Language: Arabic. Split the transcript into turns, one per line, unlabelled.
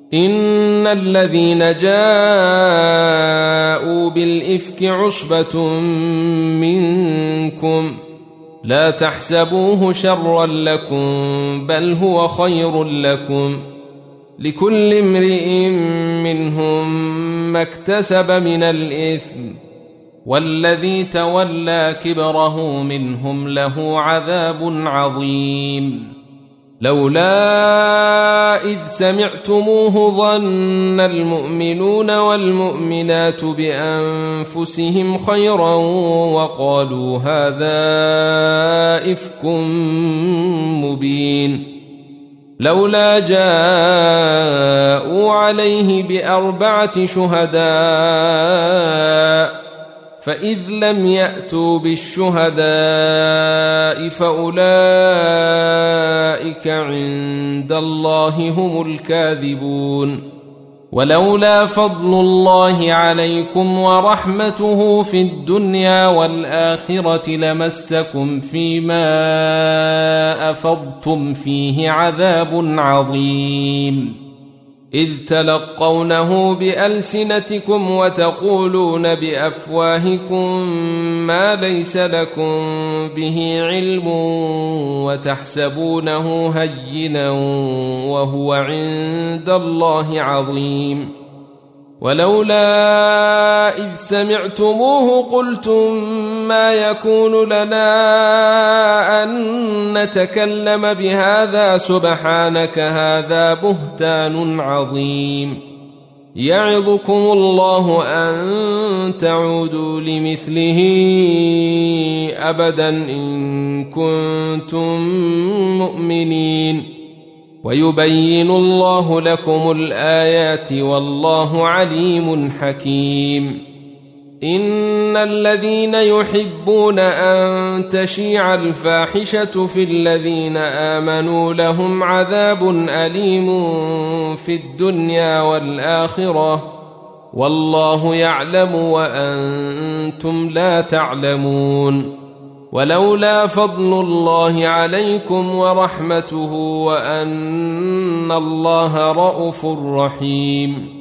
إن الذين جاءوا بالإفك عصبة منكم لا تحسبوه شرا لكم بل هو خير لكم لكل امرئ منهم ما اكتسب من الإثم والذي تولى كبره منهم له عذاب عظيم لولا إذ سمعتموه ظن المؤمنون والمؤمنات بأنفسهم خيرا وقالوا هذا إفك مبين لولا جاءوا عليه بأربعة شهداء فإذ لم يأتوا بالشهداء فأولئك عند الله هم الكاذبون ولولا فضل الله عليكم ورحمته في الدنيا والآخرة لمسكم فيما أفضتم فيه عذاب عظيم إذ تلقونه بألسنتكم وتقولون بأفواهكم ما ليس لكم به علم وتحسبونه هينا وهو عند الله عظيم ولولا إذ سمعتموه قلتم ما يكون لنا أن نتكلم بهذا سبحانك هذا بهتان عظيم يعظكم الله أن تعودوا لمثله أبدا إن كنتم مؤمنين ويبين الله لكم الآيات والله عليم حكيم إن الذين يحبون أن تشيع الفاحشة في الذين آمنوا لهم عذاب أليم في الدنيا والآخرة والله يعلم وأنتم لا تعلمون ولولا فضل الله عليكم ورحمته وأن الله رءوف رحيم